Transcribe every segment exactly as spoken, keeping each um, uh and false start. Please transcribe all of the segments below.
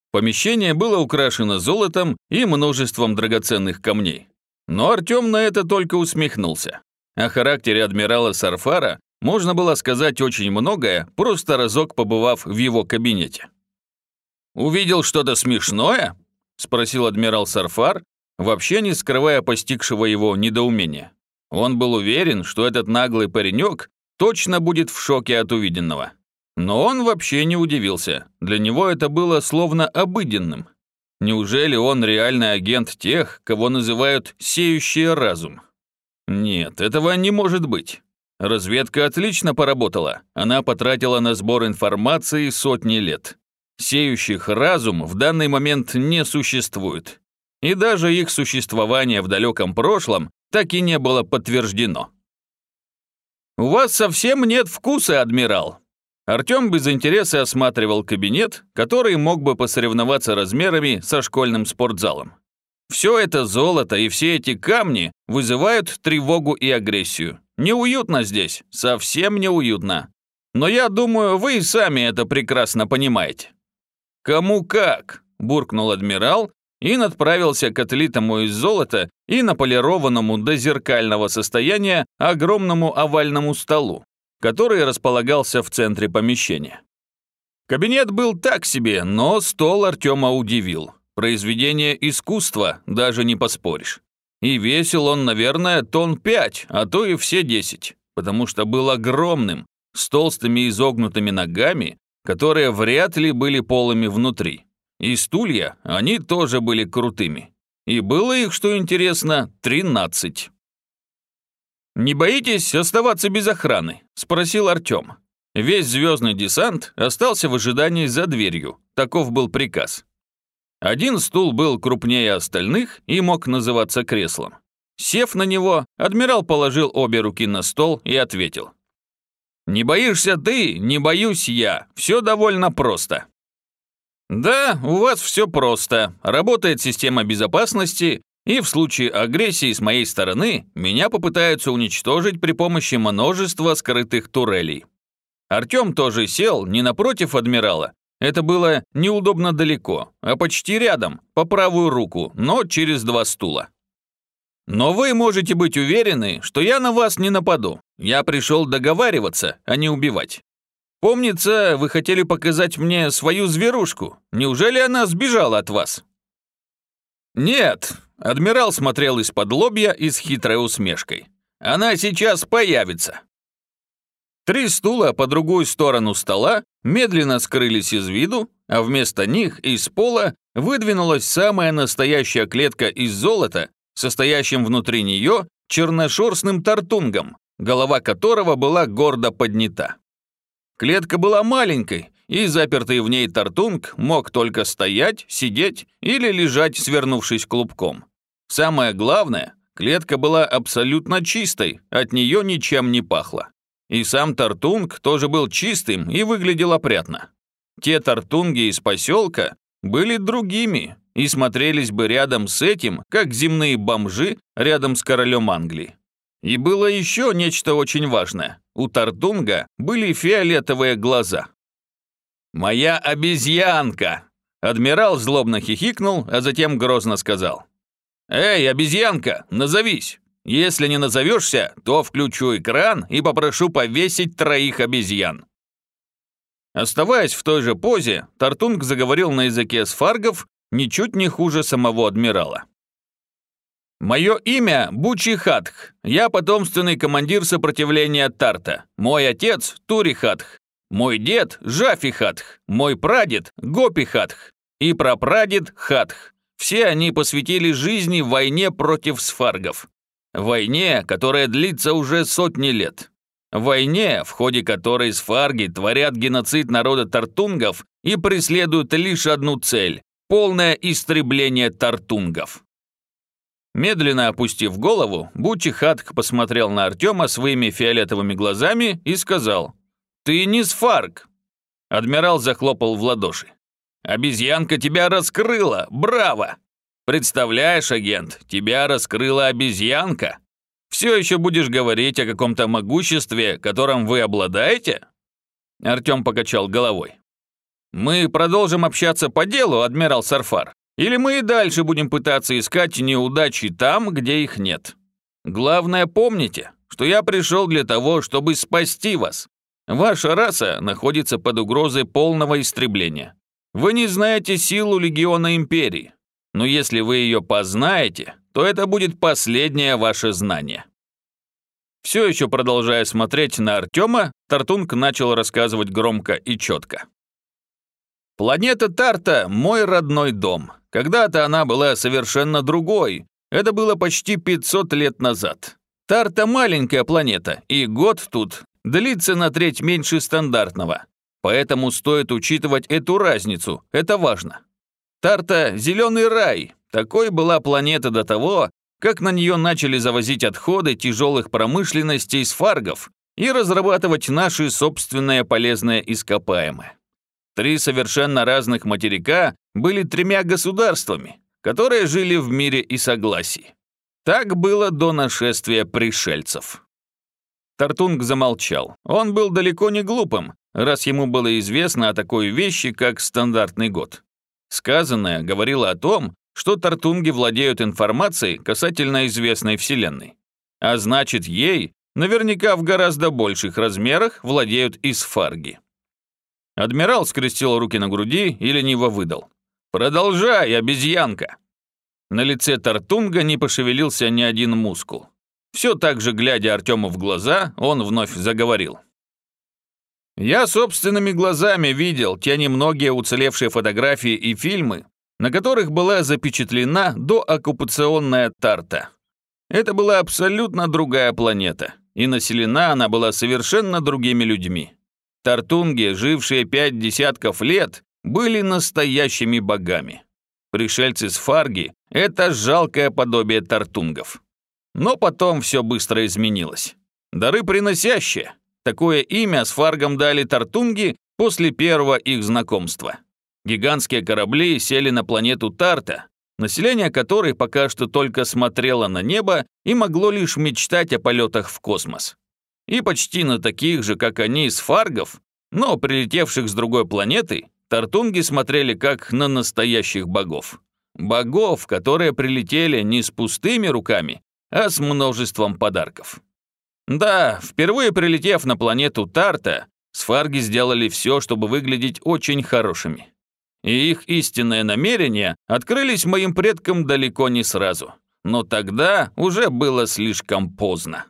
Помещение было украшено золотом и множеством драгоценных камней. Но Артем на это только усмехнулся. О характере адмирала Сарфара можно было сказать очень многое, просто разок побывав в его кабинете. «Увидел что-то смешное?» – спросил адмирал Сарфар, вообще не скрывая постигшего его недоумения. Он был уверен, что этот наглый паренек точно будет в шоке от увиденного. Но он вообще не удивился, для него это было словно обыденным. Неужели он реальный агент тех, кого называют «сеющие разум»? Нет, этого не может быть. Разведка отлично поработала, она потратила на сбор информации сотни лет. Сеющих разум в данный момент не существует. И даже их существование в далеком прошлом так и не было подтверждено. «У вас совсем нет вкуса, адмирал!» Артем без интереса осматривал кабинет, который мог бы посоревноваться размерами со школьным спортзалом. Все это золото и все эти камни вызывают тревогу и агрессию. Неуютно здесь, совсем неуютно. Но я думаю, вы и сами это прекрасно понимаете. «Кому как?» – буркнул адмирал и отправился к отлитому из золота и наполированному до зеркального состояния огромному овальному столу, который располагался в центре помещения. Кабинет был так себе, но стол Артема удивил. Произведение искусства, даже не поспоришь. И весил он, наверное, тонн пять, а то и все десять, потому что был огромным, с толстыми изогнутыми ногами, которые вряд ли были полыми внутри. И стулья, они тоже были крутыми. И было их, что интересно, тринадцать. «Не боитесь оставаться без охраны?» – спросил Артем. Весь звездный десант остался в ожидании за дверью, таков был приказ. Один стул был крупнее остальных и мог называться креслом. Сев на него, адмирал положил обе руки на стол и ответил. «Не боишься ты, не боюсь я, все довольно просто». «Да, у вас все просто, работает система безопасности, и в случае агрессии с моей стороны меня попытаются уничтожить при помощи множества скрытых турелей». Артем тоже сел не напротив адмирала, это было неудобно далеко, а почти рядом, по правую руку, но через два стула. «Но вы можете быть уверены, что я на вас не нападу. Я пришел договариваться, а не убивать. Помнится, вы хотели показать мне свою зверушку. Неужели она сбежала от вас?» «Нет», — адмирал смотрел из-под лобья и с хитрой усмешкой. «Она сейчас появится». Три стула по другую сторону стола медленно скрылись из виду, а вместо них из пола выдвинулась самая настоящая клетка из золота, состоящим внутри нее черношерстным тартунгом, голова которого была гордо поднята. Клетка была маленькой, и запертый в ней тартунг мог только стоять, сидеть или лежать, свернувшись клубком. Самое главное, клетка была абсолютно чистой, от нее ничем не пахло. И сам тартунг тоже был чистым и выглядел опрятно. Те тартунги из поселка были другими и смотрелись бы рядом с этим, как земные бомжи рядом с королем Англии. И было еще нечто очень важное. У тартунга были фиолетовые глаза. «Моя обезьянка!» Адмирал злобно хихикнул, а затем грозно сказал. «Эй, обезьянка, назовись! Если не назовешься, то включу экран и попрошу повесить троих обезьян». Оставаясь в той же позе, тартунг заговорил на языке сфаргов ничуть не хуже самого адмирала. «Мое имя Бучи-Хатх. Я потомственный командир сопротивления Тарта. Мой отец Тури-Хатх. Мой дед Жафи-Хатх. Мой прадед Гопи-Хатх. И прапрадед Хатх. Все они посвятили жизни войне против сфаргов. Войне, которая длится уже сотни лет. Войне, в ходе которой сфарги творят геноцид народа тартунгов и преследуют лишь одну цель – полное истребление тартунгов». Медленно опустив голову, Бучи-Хатх посмотрел на Артема своими фиолетовыми глазами и сказал: «Ты не сфарг!» Адмирал захлопал в ладоши. «Обезьянка тебя раскрыла! Браво! Представляешь, агент, тебя раскрыла обезьянка! Все еще будешь говорить о каком-то могуществе, которым вы обладаете?» Артем покачал головой. Мы продолжим общаться по делу, адмирал Сарфар, или мы и дальше будем пытаться искать неудачи там, где их нет? Главное, помните, что я пришел для того, чтобы спасти вас. Ваша раса находится под угрозой полного истребления. Вы не знаете силу легиона Империи, но если вы ее познаете, то это будет последнее ваше знание». Все еще продолжая смотреть на Артема, Тартунг начал рассказывать громко и четко. «Планета Тарта – мой родной дом. Когда-то она была совершенно другой. Это было почти пятьсот лет назад. Тарта – маленькая планета, и год тут длится на треть меньше стандартного. Поэтому стоит учитывать эту разницу, это важно. Тарта – зеленый рай. Такой была планета до того, как на нее начали завозить отходы тяжелых промышленностей с фаргов и разрабатывать наши собственные полезные ископаемые. Три совершенно разных материка были тремя государствами, которые жили в мире и согласии. Так было до нашествия пришельцев». Тартунг замолчал. Он был далеко не глупым, раз ему было известно о такой вещи, как стандартный год. Сказанное говорило о том, что тартунги владеют информацией касательно известной Вселенной. А значит, ей наверняка в гораздо больших размерах владеют и сфарги. Адмирал скрестил руки на груди и лениво выдал: «Продолжай, обезьянка!» На лице Тартунга не пошевелился ни один мускул. Все так же, глядя Артему в глаза, он вновь заговорил. «Я собственными глазами видел те немногие уцелевшие фотографии и фильмы, на которых была запечатлена дооккупационная Тарта. Это была абсолютно другая планета, и населена она была совершенно другими людьми. Тартунги, жившие пять десятков лет, были настоящими богами. Пришельцы с Фарги – это жалкое подобие тартунгов. Но потом все быстро изменилось. Дары приносящие. Такое имя с Фаргом дали тартунги после первого их знакомства. Гигантские корабли сели на планету Тарта, население которой пока что только смотрело на небо и могло лишь мечтать о полетах в космос. И почти на таких же, как они, сфаргов, но прилетевших с другой планеты, тартунги смотрели как на настоящих богов. Богов, которые прилетели не с пустыми руками, а с множеством подарков. Да, впервые прилетев на планету Тарта, сфарги сделали все, чтобы выглядеть очень хорошими. И их истинные намерения открылись моим предкам далеко не сразу. Но тогда уже было слишком поздно.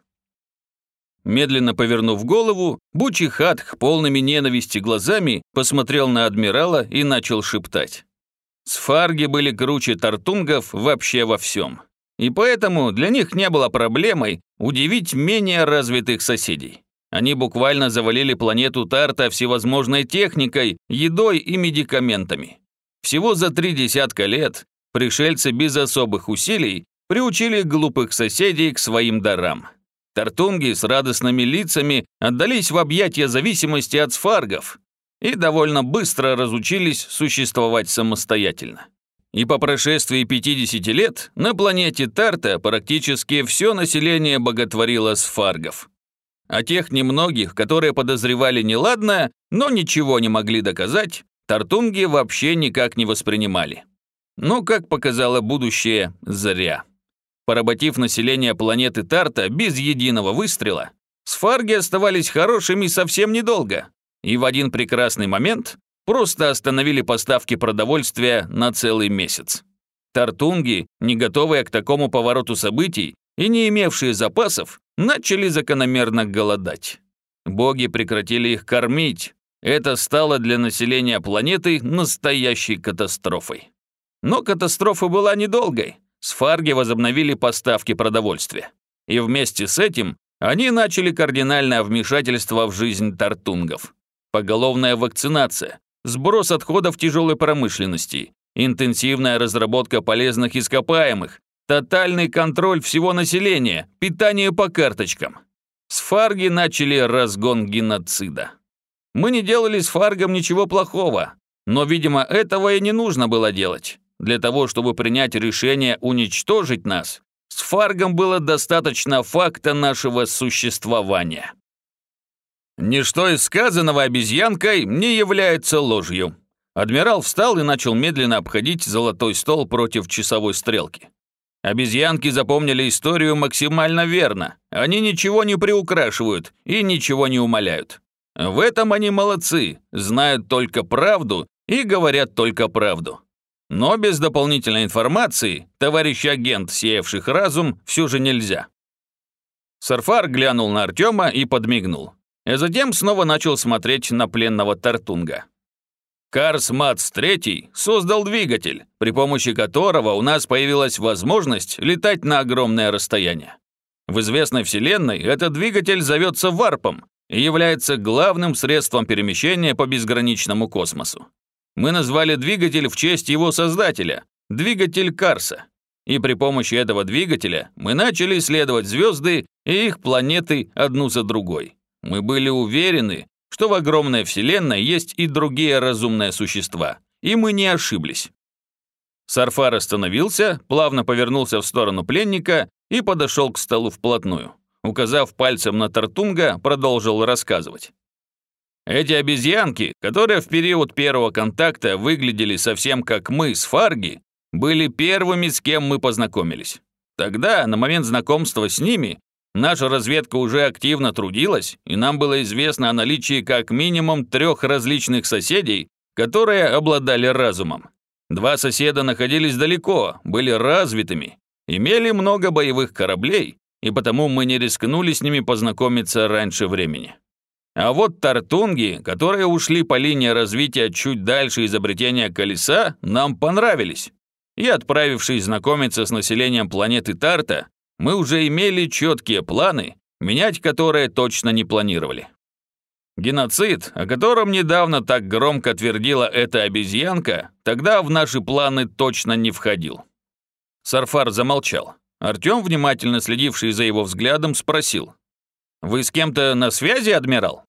Медленно повернув голову, Бучихатх полными ненависти глазами посмотрел на адмирала и начал шептать. Сфарги были круче тартунгов вообще во всем. И поэтому для них не было проблемой удивить менее развитых соседей. Они буквально завалили планету Тарта всевозможной техникой, едой и медикаментами. Всего за три десятка лет пришельцы без особых усилий приучили глупых соседей к своим дарам. Тартунги с радостными лицами отдались в объятия зависимости от сфаргов и довольно быстро разучились существовать самостоятельно. И по прошествии пятидесяти лет на планете Тарта практически все население боготворило сфаргов. А тех немногих, которые подозревали неладное, но ничего не могли доказать, тартунги вообще никак не воспринимали. Но, как показало будущее, зря. Поработив население планеты Тарта без единого выстрела, сфарги оставались хорошими совсем недолго, и в один прекрасный момент просто остановили поставки продовольствия на целый месяц. Тартунги, не готовые к такому повороту событий и не имевшие запасов, начали закономерно голодать. Боги прекратили их кормить. Это стало для населения планеты настоящей катастрофой. Но катастрофа была недолгой. Сфарги возобновили поставки продовольствия. И вместе с этим они начали кардинальное вмешательство в жизнь тартунгов. Поголовная вакцинация, сброс отходов тяжелой промышленности, интенсивная разработка полезных ископаемых, тотальный контроль всего населения, питание по карточкам. Сфарги начали разгон геноцида. Мы не делали сфаргам ничего плохого, но, видимо, этого и не нужно было делать. Для того, чтобы принять решение уничтожить нас, сфаргам было достаточно факта нашего существования. Ничто из сказанного обезьянкой не является ложью. Адмирал встал и начал медленно обходить золотой стол против часовой стрелки. Обезьянки запомнили историю максимально верно. Они ничего не приукрашивают и ничего не умаляют. В этом они молодцы, знают только правду и говорят только правду. Но без дополнительной информации, товарищ агент, сеявших разум, все же нельзя. Сарфар глянул на Артема и подмигнул. А затем снова начал смотреть на пленного Тартунга. Карс Матс третий создал двигатель, при помощи которого у нас появилась возможность летать на огромное расстояние. В известной вселенной этот двигатель зовется варпом и является главным средством перемещения по безграничному космосу. Мы назвали двигатель в честь его создателя – двигатель Карса. И при помощи этого двигателя мы начали исследовать звезды и их планеты одну за другой. Мы были уверены, что в огромной вселенной есть и другие разумные существа, и мы не ошиблись. Сарфар остановился, плавно повернулся в сторону пленника и подошел к столу вплотную. Указав пальцем на Тартунга, продолжил рассказывать. Эти обезьянки, которые в период первого контакта выглядели совсем как мы с Фарги, были первыми, с кем мы познакомились. Тогда, на момент знакомства с ними, наша разведка уже активно трудилась, и нам было известно о наличии как минимум трех различных соседей, которые обладали разумом. Два соседа находились далеко, были развитыми, имели много боевых кораблей, и потому мы не рискнули с ними познакомиться раньше времени. А вот тартунги, которые ушли по линии развития чуть дальше изобретения колеса, нам понравились. И отправившись знакомиться с населением планеты Тарта, мы уже имели четкие планы, менять которые точно не планировали. Геноцид, о котором недавно так громко твердила эта обезьянка, тогда в наши планы точно не входил. Сарфар замолчал. Артем, внимательно следивший за его взглядом, спросил: «Вы с кем-то на связи, адмирал?»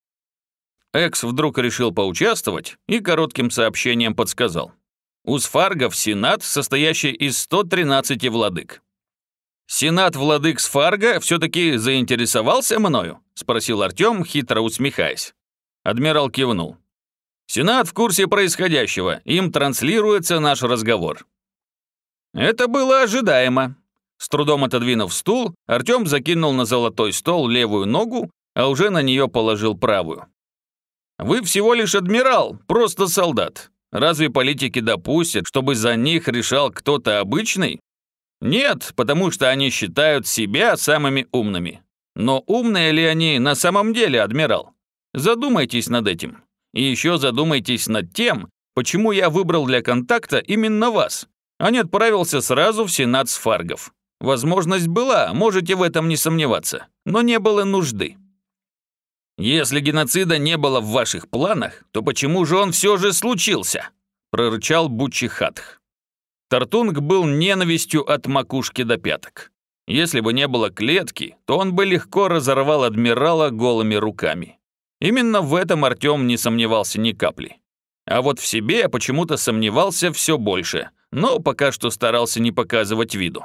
Экс вдруг решил поучаствовать и коротким сообщением подсказал: «У Сфаргов Сенат, состоящий из ста тринадцати владык». «Сенат владык Сфарга все-таки заинтересовался мною?» – спросил Артем, хитро усмехаясь. Адмирал кивнул. «Сенат в курсе происходящего, им транслируется наш разговор». Это было ожидаемо. С трудом отодвинув стул, Артем закинул на золотой стол левую ногу, а уже на нее положил правую. «Вы всего лишь адмирал, просто солдат. Разве политики допустят, чтобы за них решал кто-то обычный? Нет, потому что они считают себя самыми умными. Но умные ли они на самом деле, адмирал? Задумайтесь над этим. И еще задумайтесь над тем, почему я выбрал для контакта именно вас, а не отправился сразу в Сенат Сфаргов. Возможность была, можете в этом не сомневаться, но не было нужды. Если геноцида не было в ваших планах, то почему же он все же случился?» – прорычал Бучихатх. Тартунг был ненавистью от макушки до пяток. Если бы не было клетки, то он бы легко разорвал адмирала голыми руками. Именно в этом Артем не сомневался ни капли. А вот в себе почему-то сомневался все больше, но пока что старался не показывать виду.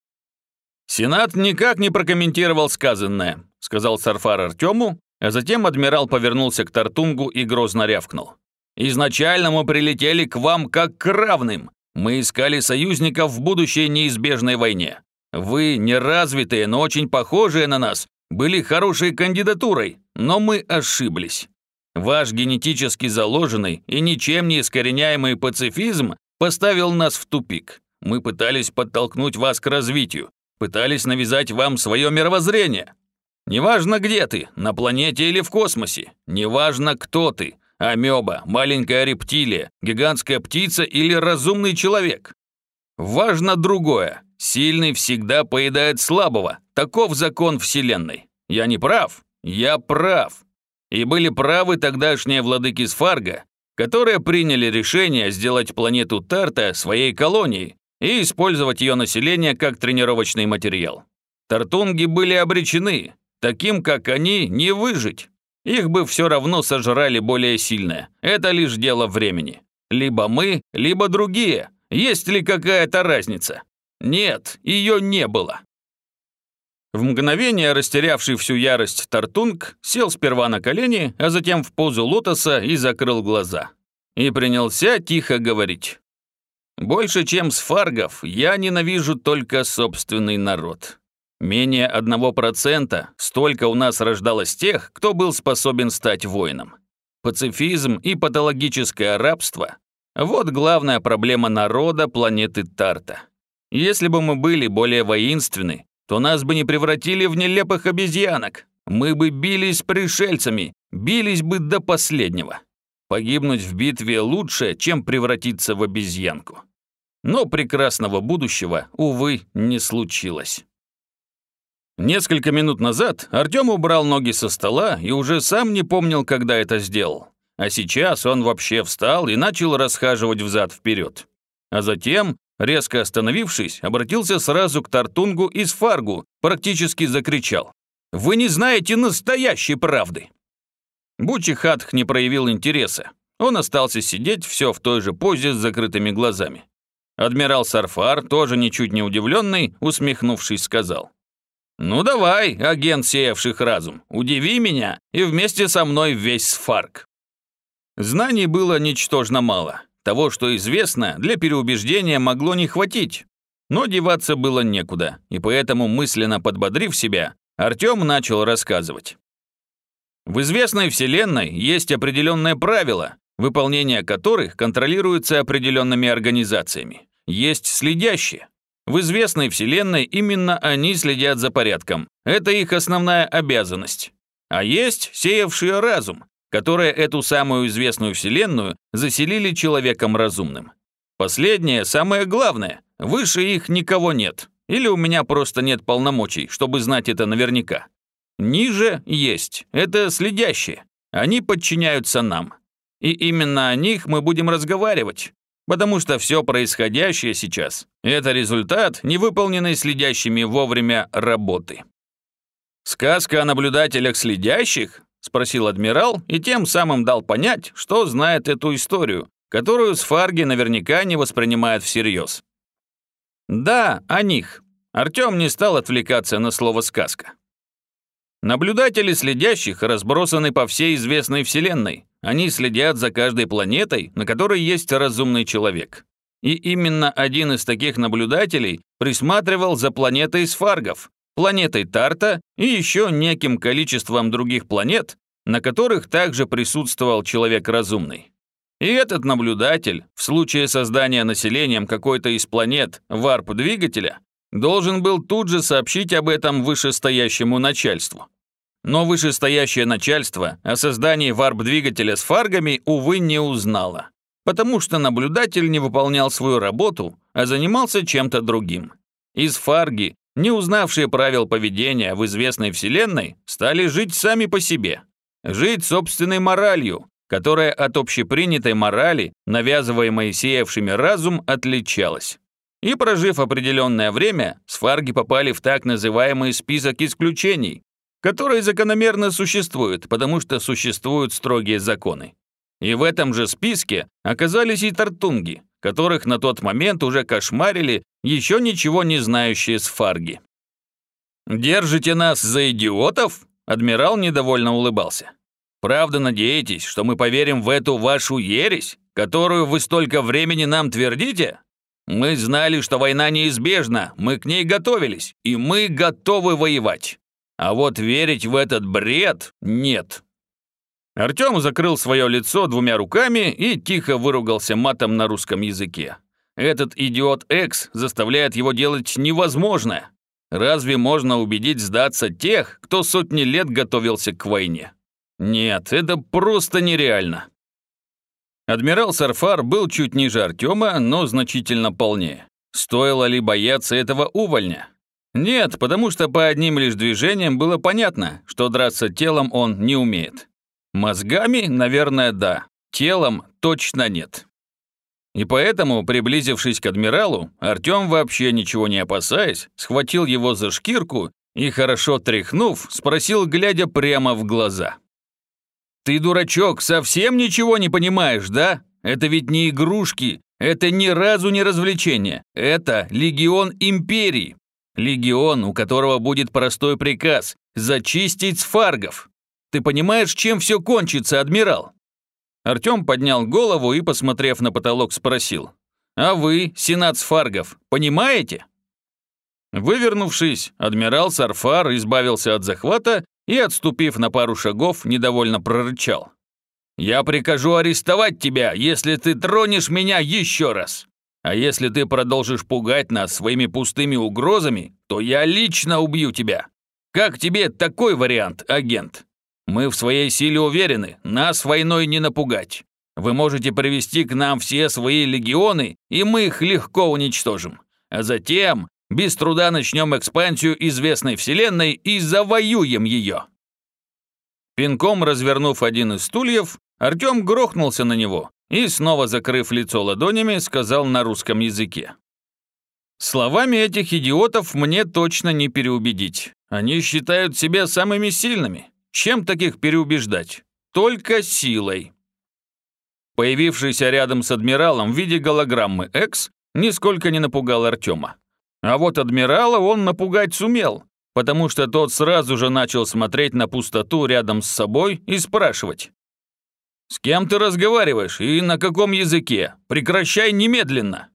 «Сенат никак не прокомментировал сказанное», — сказал Сарфар Артему, а затем адмирал повернулся к Тартунгу и грозно рявкнул. «Изначально мы прилетели к вам как к равным. Мы искали союзников в будущей неизбежной войне. Вы, неразвитые, но очень похожие на нас, были хорошей кандидатурой, но мы ошиблись. Ваш генетически заложенный и ничем не искореняемый пацифизм поставил нас в тупик. Мы пытались подтолкнуть вас к развитию, пытались навязать вам свое мировоззрение. Неважно, где ты, на планете или в космосе, неважно, кто ты, амеба, маленькая рептилия, гигантская птица или разумный человек. Важно другое. Сильный всегда поедает слабого. Таков закон Вселенной. Я не прав? Я прав. И были правы тогдашние владыки Сфарга, которые приняли решение сделать планету Тарта своей колонией и использовать ее население как тренировочный материал. Тартунги были обречены. Таким, как они, не выжить. Их бы все равно сожрали более сильные. Это лишь дело времени. Либо мы, либо другие. Есть ли какая-то разница? Нет, ее не было. В мгновение растерявший всю ярость Тартунг сел сперва на колени, а затем в позу лотоса и закрыл глаза. и принялся тихо говорить. «Больше, чем сфаргов, я ненавижу только собственный народ. Менее одного процента столько у нас рождалось тех, кто был способен стать воином. Пацифизм и патологическое рабство – вот главная проблема народа планеты Тарта. Если бы мы были более воинственны, то нас бы не превратили в нелепых обезьянок. Мы бы бились с пришельцами, бились бы до последнего. Погибнуть в битве лучше, чем превратиться в обезьянку. Но прекрасного будущего, увы, не случилось». Несколько минут назад Артём убрал ноги со стола и уже сам не помнил, когда это сделал. А сейчас он вообще встал и начал расхаживать взад-вперед. А затем, резко остановившись, обратился сразу к Тартунгу и Сфаргу, практически закричал: «Вы не знаете настоящей правды!» Бучихатх не проявил интереса. Он остался сидеть все в той же позе с закрытыми глазами. Адмирал Сарфар, тоже ничуть не удивленный, усмехнувшись, сказал: «Ну давай, агент, сеявших разум, удиви меня и вместе со мной весь Сфарг». Знаний было ничтожно мало. Того, что известно, для переубеждения могло не хватить. Но деваться было некуда, и поэтому, мысленно подбодрив себя, Артём начал рассказывать. В известной вселенной есть определенные правила, выполнение которых контролируется определенными организациями. Есть следящие. В известной вселенной именно они следят за порядком. Это их основная обязанность. А есть сеявшие разум, которые эту самую известную вселенную заселили человеком разумным. Последнее самое главное. Выше их никого нет. Или у меня просто нет полномочий, чтобы знать это наверняка. Ниже есть. Это следящие. Они подчиняются нам. И именно о них мы будем разговаривать. Потому что все происходящее сейчас – это результат невыполненной следящими вовремя работы. «Сказка о наблюдателях следящих?» – спросил адмирал и тем самым дал понять, что знает эту историю, которую Сфарги наверняка не воспринимают всерьез. «Да, о них». Артём не стал отвлекаться на слово «сказка». Наблюдатели следящих разбросаны по всей известной вселенной. Они следят за каждой планетой, на которой есть разумный человек. И именно один из таких наблюдателей присматривал за планетой Сфаргов, планетой Тарта и еще неким количеством других планет, на которых также присутствовал человек разумный. И этот наблюдатель, в случае создания населением какой-то из планет варп-двигателя, должен был тут же сообщить об этом вышестоящему начальству. Но вышестоящее начальство о создании варп-двигателя с фаргами, увы, не узнало, потому что наблюдатель не выполнял свою работу, а занимался чем-то другим. Из фарги, не узнавшие правил поведения в известной вселенной, стали жить сами по себе. Жить собственной моралью, которая от общепринятой морали, навязываемой сеявшими разум, отличалась. И прожив определенное время, сфарги попали в так называемый список исключений, который закономерно существует, потому что существуют строгие законы. И в этом же списке оказались и тартунги, которых на тот момент уже кошмарили еще ничего не знающие сфарги. «Держите нас за идиотов?» – адмирал недовольно улыбался. «Правда надеетесь, что мы поверим в эту вашу ересь, которую вы столько времени нам твердите? Мы знали, что война неизбежна, мы к ней готовились, и мы готовы воевать. А вот верить в этот бред нет». Артём закрыл свое лицо двумя руками и тихо выругался матом на русском языке. Этот идиот Экс заставляет его делать невозможное. Разве можно убедить сдаться тех, кто сотни лет готовился к войне? Нет, это просто нереально. Адмирал Сарфар был чуть ниже Артёма, но значительно полнее. Стоило ли бояться этого увольня? Нет, потому что по одним лишь движениям было понятно, что драться телом он не умеет. Мозгами, наверное, да, телом точно нет. И поэтому, приблизившись к адмиралу, Артём, вообще ничего не опасаясь, схватил его за шкирку и, хорошо тряхнув, спросил, глядя прямо в глаза. «Ты, дурачок, совсем ничего не понимаешь, да? Это ведь не игрушки, это ни разу не развлечение, это легион империи. Легион, у которого будет простой приказ – зачистить сфаргов. Ты понимаешь, чем все кончится, адмирал?» Артем поднял голову и, посмотрев на потолок, спросил: «А вы, сенат Сфаргов, понимаете?» Вывернувшись, адмирал Сарфар избавился от захвата и, отступив на пару шагов, недовольно прорычал: «Я прикажу арестовать тебя, если ты тронешь меня еще раз. А если ты продолжишь пугать нас своими пустыми угрозами, то я лично убью тебя. Как тебе такой вариант, агент? Мы в своей силе уверены, нас войной не напугать. Вы можете привести к нам все свои легионы, и мы их легко уничтожим. А затем без труда начнем экспансию известной вселенной и завоюем ее». Пинком развернув один из стульев, Артем грохнулся на него и, снова закрыв лицо ладонями, сказал на русском языке: «Словами этих идиотов мне точно не переубедить. Они считают себя самыми сильными. Чем таких переубеждать? Только силой». Появившийся рядом с адмиралом в виде голограммы Экс нисколько не напугал Артема. А вот адмирала он напугать сумел, потому что тот сразу же начал смотреть на пустоту рядом с собой и спрашивать: «С кем ты разговариваешь и на каком языке? Прекращай немедленно!»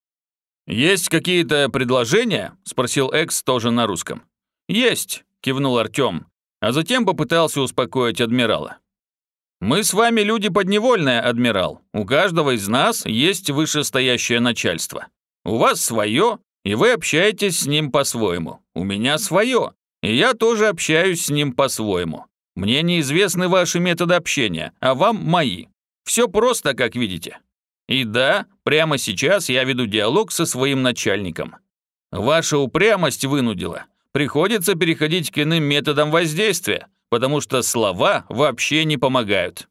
«Есть какие-то предложения?» – спросил Экс тоже на русском. «Есть», – кивнул Артем, а затем попытался успокоить адмирала. «Мы с вами люди подневольные, адмирал. У каждого из нас есть вышестоящее начальство. У вас свое, и вы общаетесь с ним по-своему. У меня свое, и я тоже общаюсь с ним по-своему. Мне неизвестны ваши методы общения, а вам мои. Все просто, как видите. И да, прямо сейчас я веду диалог со своим начальником. Ваша упрямость вынудила. Приходится переходить к иным методам воздействия, потому что слова вообще не помогают.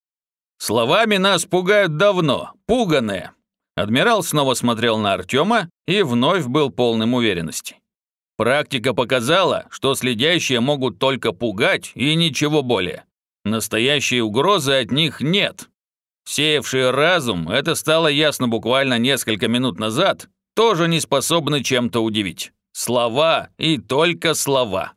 Словами нас пугают давно, пуганые». Адмирал снова смотрел на Артема и вновь был полным уверенности. «Практика показала, что следящие могут только пугать и ничего более. Настоящей угрозы от них нет. Сеявшие разум, это стало ясно буквально несколько минут назад, тоже не способны чем-то удивить. Слова и только слова».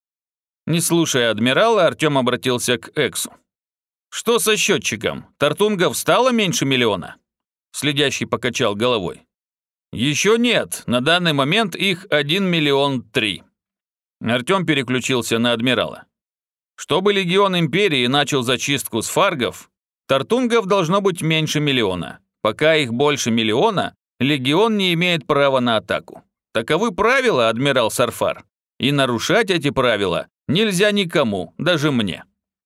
Не слушая адмирала, Артем обратился к Эксу. «Что со счетчиком? Тартунгов стало меньше миллиона?» Следящий покачал головой. «Еще нет, на данный момент их один миллион три». Артем переключился на адмирала. «Чтобы легион Империи начал зачистку сфаргов, тартунгов должно быть меньше миллиона. Пока их больше миллиона, легион не имеет права на атаку. Таковы правила, адмирал Сарфар. И нарушать эти правила нельзя никому, даже мне».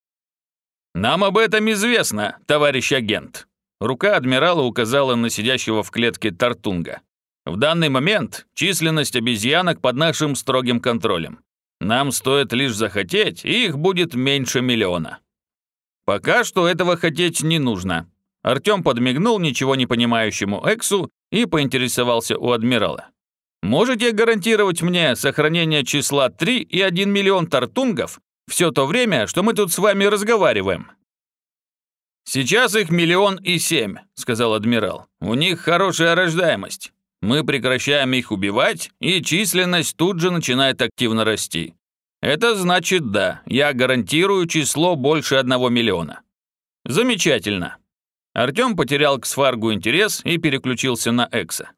«Нам об этом известно, товарищ агент». Рука адмирала указала на сидящего в клетке Тартунга. «В данный момент численность обезьянок под нашим строгим контролем. Нам стоит лишь захотеть, и их будет меньше миллиона. Пока что этого хотеть не нужно». Артем подмигнул ничего не понимающему Эксу и поинтересовался у адмирала: «Можете гарантировать мне сохранение числа три и один миллион тартунгов все то время, что мы тут с вами разговариваем?» «Сейчас их миллион и семь», — сказал адмирал. «У них хорошая рождаемость. Мы прекращаем их убивать, и численность тут же начинает активно расти. Это значит, да, я гарантирую число больше одного миллиона». «Замечательно». Артем потерял к Сфаргу интерес и переключился на Экса.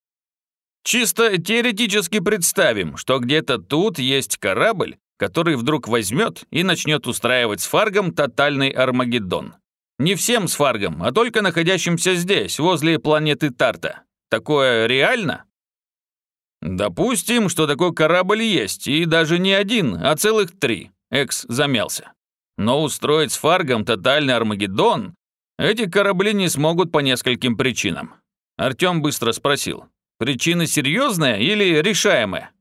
«Чисто теоретически представим, что где-то тут есть корабль, который вдруг возьмет и начнет устраивать Сфаргам тотальный Армагеддон. Не всем Сфаргам, а только находящимся здесь, возле планеты Тарта. Такое реально?» «Допустим, что такой корабль есть, и даже не один, а целых три», — Экс замялся. «Но устроить Сфаргам тотальный Армагеддон эти корабли не смогут по нескольким причинам». Артем быстро спросил: «Причина серьезная или решаемая?»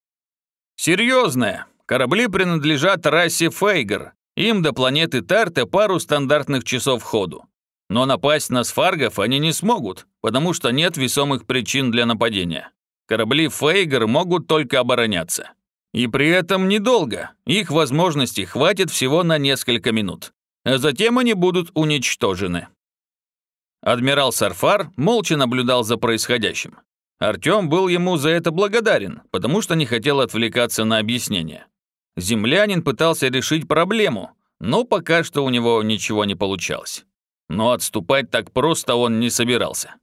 «Серьезная. Корабли принадлежат расе Фейгер. Им до планеты Тарта пару стандартных часов ходу. Но напасть на сфаргов они не смогут, потому что нет весомых причин для нападения. Корабли Фейгер могут только обороняться. И при этом недолго. Их возможностей хватит всего на несколько минут. А затем они будут уничтожены». Адмирал Сарфар молча наблюдал за происходящим. Артем был ему за это благодарен, потому что не хотел отвлекаться на объяснение. Землянин пытался решить проблему, но пока что у него ничего не получалось. но отступать так просто он не собирался.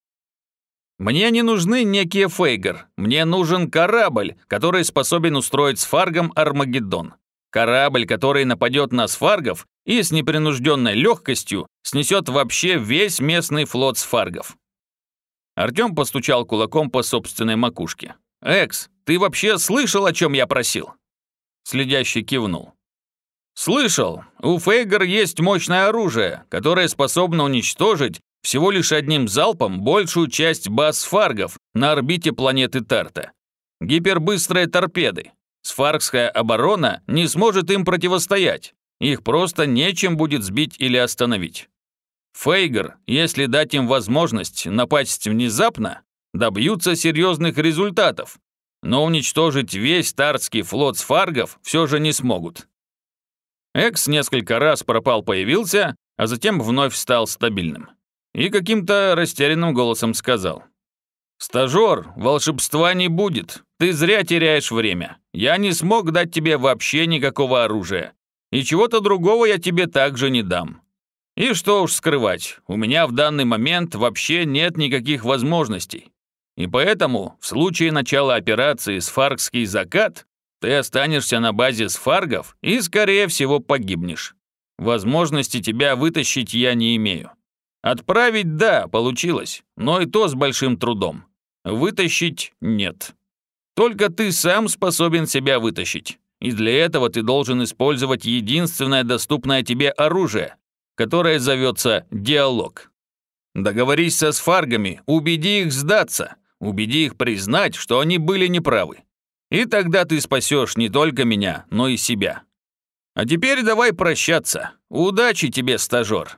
«Мне не нужны некие Фейгер, мне нужен корабль, который способен устроить с Фаргом Армагеддон. Корабль, который нападет на сфаргов и с непринужденной легкостью снесет вообще весь местный флот сфаргов». Артем постучал кулаком по собственной макушке. «Экс, ты вообще слышал, о чем я просил?» Следящий кивнул. «Слышал. У Фейгер есть мощное оружие, которое способно уничтожить всего лишь одним залпом большую часть баз сфаргов на орбите планеты Тарта. Гипербыстрые торпеды. Сфаргская оборона не сможет им противостоять. Их просто нечем будет сбить или остановить. Фейгер, если дать им возможность напасть внезапно, добьются серьезных результатов, но уничтожить весь Тартский флот сфаргов все же не смогут». Экс несколько раз пропал-появился, а затем вновь стал стабильным. И каким-то растерянным голосом сказал: «Стажер, волшебства не будет. Ты зря теряешь время. Я не смог дать тебе вообще никакого оружия. И чего-то другого я тебе также не дам. И что уж скрывать, у меня в данный момент вообще нет никаких возможностей. И поэтому в случае начала операции «Сфаргский закат» ты останешься на базе сфаргов и, скорее всего, погибнешь. Возможности тебя вытащить я не имею. Отправить – да, получилось, но и то с большим трудом. Вытащить – нет. Только ты сам способен себя вытащить. И для этого ты должен использовать единственное доступное тебе оружие, которое зовется диалог. Договорись со сфаргами, убеди их сдаться, убеди их признать, что они были неправы. И тогда ты спасешь не только меня, но и себя. А теперь давай прощаться. Удачи тебе, стажер».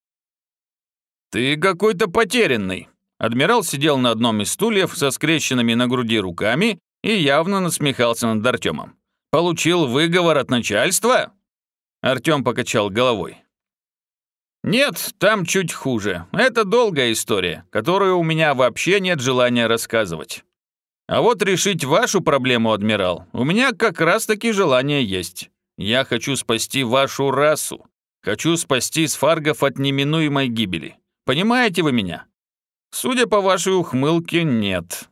«Ты какой-то потерянный». Адмирал сидел на одном из стульев со скрещенными на груди руками и явно насмехался над Артемом. «Получил выговор от начальства?» Артем покачал головой. «Нет, там чуть хуже. Это долгая история, которую у меня вообще нет желания рассказывать. А вот решить вашу проблему, адмирал, у меня как раз-таки желание есть. Я хочу спасти вашу расу. Хочу спасти сфаргов от неминуемой гибели. Понимаете вы меня? Судя по вашей ухмылке, нет».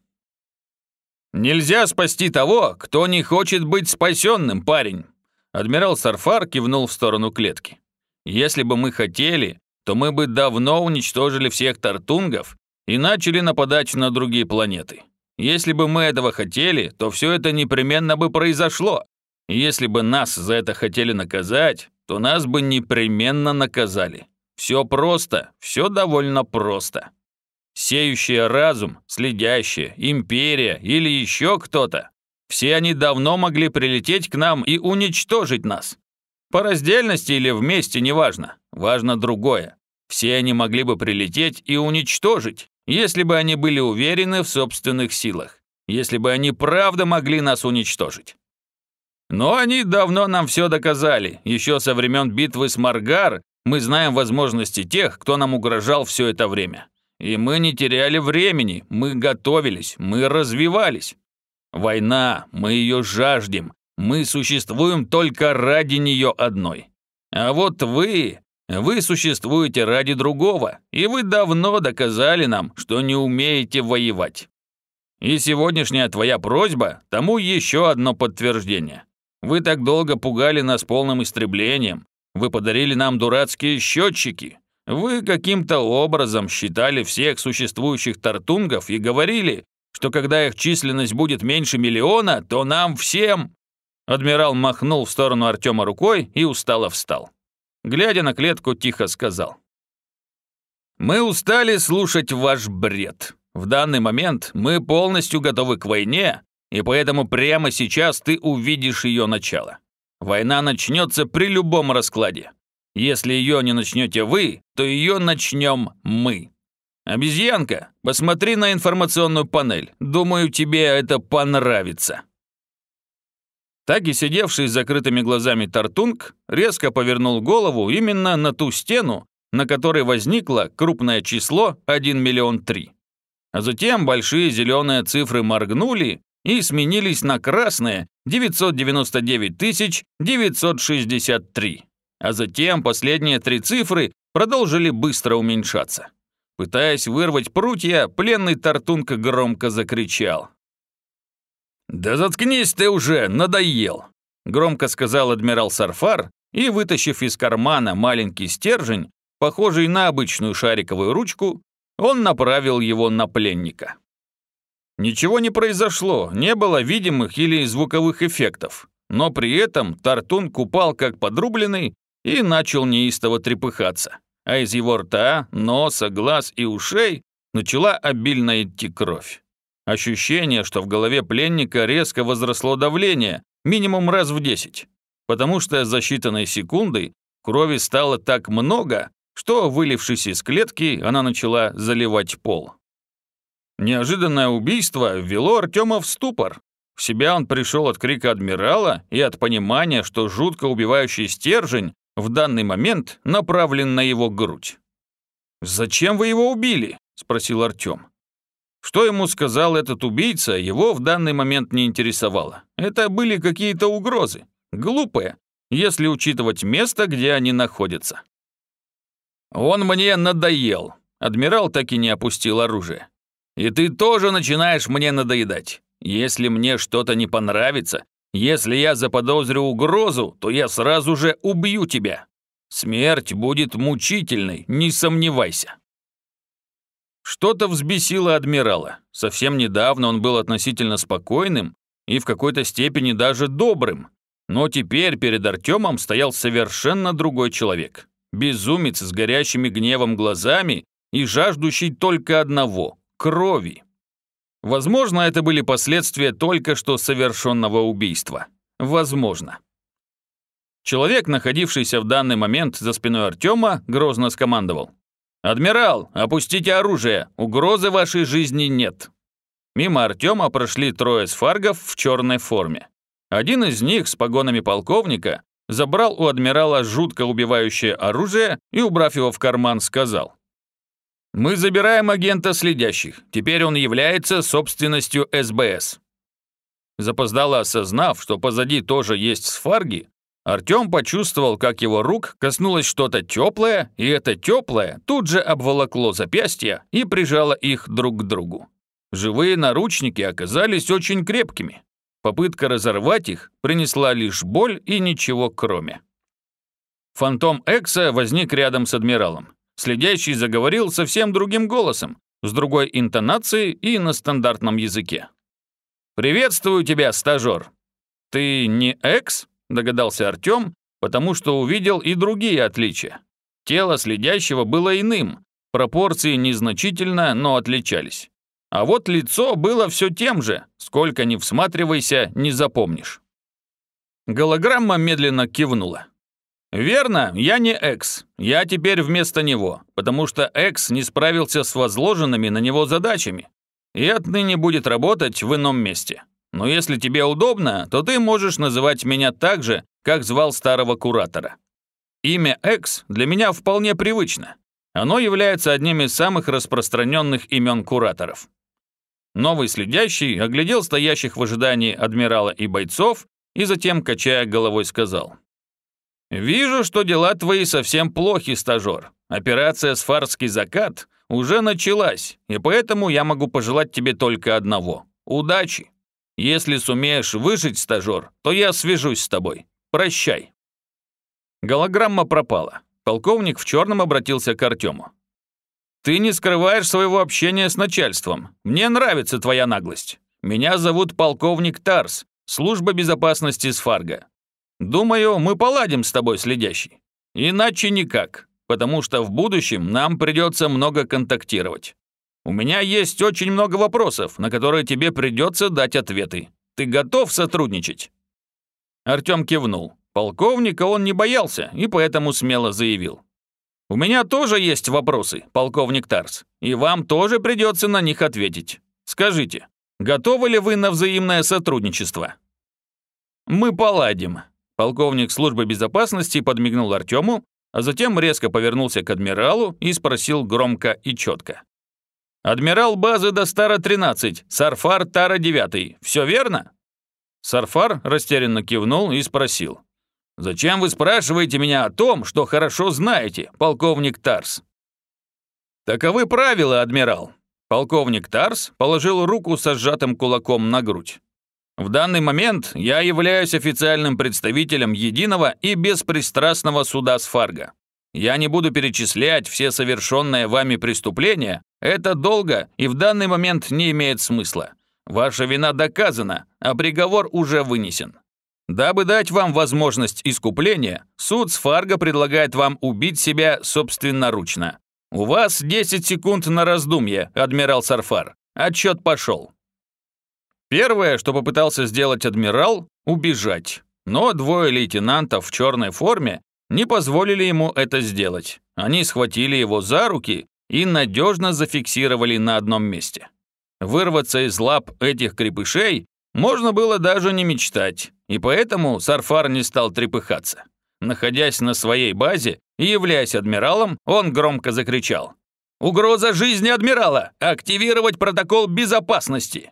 «Нельзя спасти того, кто не хочет быть спасенным, парень!» Адмирал Сарфар кивнул в сторону клетки. «Если бы мы хотели, то мы бы давно уничтожили всех тартунгов и начали нападать на другие планеты. Если бы мы этого хотели, то все это непременно бы произошло. И если бы нас за это хотели наказать, то нас бы непременно наказали. Все просто, все довольно просто. Сеющие разум, следящие, империя или еще кто-то, все они давно могли прилететь к нам и уничтожить нас. По раздельности или вместе, неважно. Важно другое. Все они могли бы прилететь и уничтожить, если бы они были уверены в собственных силах, если бы они правда могли нас уничтожить. Но они давно нам все доказали. Еще со времен битвы с Маргар мы знаем возможности тех, кто нам угрожал все это время. И мы не теряли времени, мы готовились, мы развивались. Война, мы ее жаждем, мы существуем только ради нее одной. А вот вы, вы существуете ради другого, и вы давно доказали нам, что не умеете воевать. И сегодняшняя твоя просьба тому еще одно подтверждение. Вы так долго пугали нас полным истреблением, вы подарили нам дурацкие счетчики. Вы каким-то образом считали всех существующих тартунгов и говорили, что когда их численность будет меньше миллиона, то нам всем...» Адмирал махнул в сторону Артема рукой и устало встал. Глядя на клетку, тихо сказал: «Мы устали слушать ваш бред. В данный момент мы полностью готовы к войне, и поэтому прямо сейчас ты увидишь ее начало. Война начнется при любом раскладе. Если ее не начнете вы, то ее начнем мы. Обезьянка, посмотри на информационную панель. Думаю, тебе это понравится». Так и сидевший с закрытыми глазами Тартунг резко повернул голову именно на ту стену, на которой возникло крупное число один миллион три. А затем большие зеленые цифры моргнули и сменились на красные девятьсот девяносто девять тысяч девятьсот шестьдесят три. А затем последние три цифры продолжили быстро уменьшаться. Пытаясь вырвать прутья, пленный Тартунка громко закричал. «Да заткнись ты уже, надоел!» Громко сказал адмирал Сарфар и, вытащив из кармана маленький стержень, похожий на обычную шариковую ручку, он направил его на пленника. Ничего не произошло, не было видимых или звуковых эффектов, но при этом Тартунг упал как подрубленный и начал неистово трепыхаться, а из его рта, носа, глаз и ушей начала обильно идти кровь. Ощущение, что в голове пленника резко возросло давление, минимум раз в десять, потому что за считанные секунды крови стало так много, что, вылившись из клетки, она начала заливать пол. Неожиданное убийство ввело Артема в ступор. В себя он пришел от крика адмирала и от понимания, что жутко убивающий стержень в данный момент направлен на его грудь. «Зачем вы его убили?» – спросил Артем. Что ему сказал этот убийца, его в данный момент не интересовало. Это были какие-то угрозы, глупые, если учитывать место, где они находятся. «Он мне надоел», – адмирал так и не опустил оружие. «И ты тоже начинаешь мне надоедать. Если мне что-то не понравится, если я заподозрю угрозу, то я сразу же убью тебя. Смерть будет мучительной, не сомневайся». Что-то взбесило адмирала. Совсем недавно он был относительно спокойным и в какой-то степени даже добрым. Но теперь перед Артемом стоял совершенно другой человек. Безумец с горящими гневом глазами и жаждущий только одного – крови. Возможно, это были последствия только что совершенного убийства. Возможно. Человек, находившийся в данный момент за спиной Артема, грозно скомандовал. «Адмирал, опустите оружие, угрозы вашей жизни нет». Мимо Артема прошли трое сфаргов в черной форме. Один из них с погонами полковника забрал у адмирала жутко убивающее оружие и, убрав его в карман, сказал. «Мы забираем агента следящих, теперь он является собственностью эс бэ эс». Запоздало осознав, что позади тоже есть сфарги, Артем почувствовал, как его рук коснулось что-то теплое, и это теплое тут же обволокло запястья и прижало их друг к другу. Живые наручники оказались очень крепкими. Попытка разорвать их принесла лишь боль и ничего кроме. Фантом Экса возник рядом с адмиралом. Следящий заговорил совсем другим голосом, с другой интонацией и на стандартном языке. «Приветствую тебя, стажер!» «Ты не Экс?» – догадался Артем, потому что увидел и другие отличия. Тело следящего было иным, пропорции незначительно, но отличались. А вот лицо было все тем же, сколько ни всматривайся, не запомнишь. Голограмма медленно кивнула. «Верно, я не Экс, я теперь вместо него, потому что Экс не справился с возложенными на него задачами и отныне будет работать в ином месте. Но если тебе удобно, то ты можешь называть меня так же, как звал старого куратора. Имя Экс для меня вполне привычно. Оно является одним из самых распространенных имен кураторов». Новый следящий оглядел стоящих в ожидании адмирала и бойцов и затем, качая головой, сказал. «Вижу, что дела твои совсем плохи, стажер. Операция «Сфарский закат» уже началась, и поэтому я могу пожелать тебе только одного – удачи. Если сумеешь выжить, стажер, то я свяжусь с тобой. Прощай». Голограмма пропала. Полковник в черном обратился к Артему. «Ты не скрываешь своего общения с начальством. Мне нравится твоя наглость. Меня зовут полковник Тарс, служба безопасности Сфарга. Думаю, мы поладим с тобой, следящий. Иначе никак, потому что в будущем нам придется много контактировать. У меня есть очень много вопросов, на которые тебе придется дать ответы. Ты готов сотрудничать?» Артем кивнул. Полковника он не боялся и поэтому смело заявил. «У меня тоже есть вопросы, полковник Тарс, и вам тоже придется на них ответить. Скажите, готовы ли вы на взаимное сотрудничество?» «Мы поладим». Полковник службы безопасности подмигнул Артему, а затем резко повернулся к адмиралу и спросил громко и четко. «Адмирал базы Достара тринадцать, Сарфар Тара девять, все верно?» Сарфар растерянно кивнул и спросил. Зачем вы спрашиваете меня о том, что хорошо знаете, полковник Тарс? Таковы правила, адмирал. Полковник Тарс положил руку со сжатым кулаком на грудь. В данный момент я являюсь официальным представителем единого и беспристрастного суда Сфарга. Я не буду перечислять все совершенные вами преступления, это долго и в данный момент не имеет смысла. Ваша вина доказана, а приговор уже вынесен. Дабы дать вам возможность искупления, суд Сфарга предлагает вам убить себя собственноручно. У вас десять секунд на раздумье, адмирал Сарфар. Отчет пошел. Первое, что попытался сделать адмирал – убежать. Но двое лейтенантов в черной форме не позволили ему это сделать. Они схватили его за руки и надежно зафиксировали на одном месте. Вырваться из лап этих крепышей можно было даже не мечтать, и поэтому Сарфар не стал трепыхаться. Находясь на своей базе и являясь адмиралом, он громко закричал: «Угроза жизни адмирала! Активировать протокол безопасности!»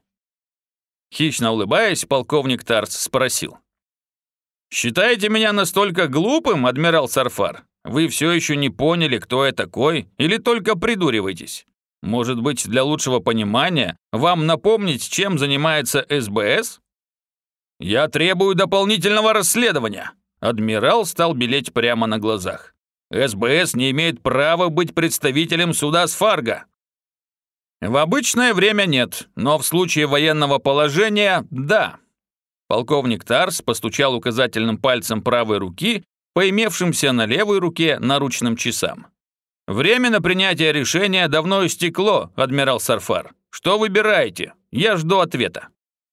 Хищно улыбаясь, полковник Тарс спросил: «Считаете меня настолько глупым, адмирал Сарфар? Вы все еще не поняли, кто я такой, или только придуриваетесь? Может быть, для лучшего понимания вам напомнить, чем занимается СБС?» «Я требую дополнительного расследования!» Адмирал стал белеть прямо на глазах. «СБС не имеет права быть представителем суда Сфарга». «В обычное время нет, но в случае военного положения – да». Полковник Тарс постучал указательным пальцем правой руки по имевшимся на левой руке наручным часам. «Время на принятие решения давно истекло, адмирал Сарфар. Что выбираете? Я жду ответа».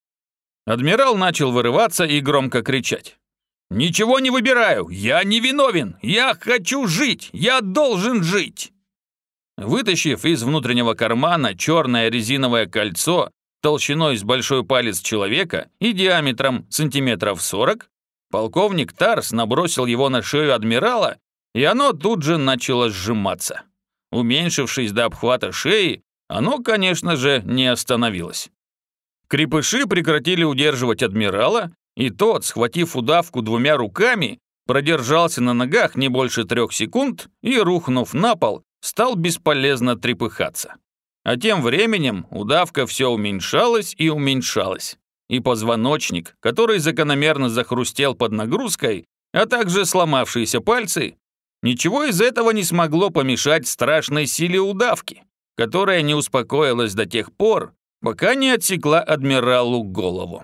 Адмирал начал вырываться и громко кричать: «Ничего не выбираю! Я не виновен! Я хочу жить! Я должен жить!» Вытащив из внутреннего кармана черное резиновое кольцо толщиной с большой палец человека и диаметром сантиметров сорок, полковник Тарс набросил его на шею адмирала, и оно тут же начало сжиматься. Уменьшившись до обхвата шеи, оно, конечно же, не остановилось. Крепыши прекратили удерживать адмирала, и тот, схватив удавку двумя руками, продержался на ногах не больше трех секунд и, рухнув на пол, стал бесполезно трепыхаться. А тем временем удавка все уменьшалась и уменьшалась, и позвоночник, который закономерно захрустел под нагрузкой, а также сломавшиеся пальцы, ничего из этого не смогло помешать страшной силе удавки, которая не успокоилась до тех пор, пока не отсекла адмиралу голову.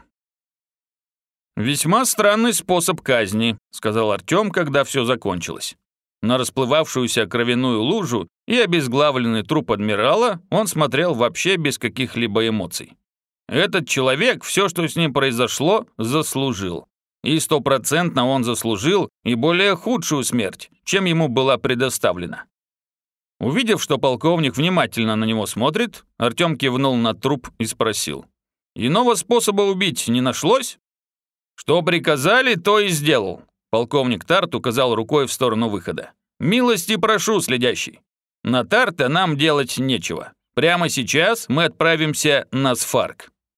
«Весьма странный способ казни», — сказал Артем, когда все закончилось. На расплывавшуюся кровяную лужу и обезглавленный труп адмирала он смотрел вообще без каких-либо эмоций. Этот человек все, что с ним произошло, заслужил. И стопроцентно он заслужил и более худшую смерть, чем ему была предоставлена. Увидев, что полковник внимательно на него смотрит, Артем кивнул на труп и спросил: «Иного способа убить не нашлось?» «Что приказали, то и сделал», — полковник Тарт указал рукой в сторону выхода. «Милости прошу, следящий. На Тарта нам делать нечего. Прямо сейчас мы отправимся на Сфарг».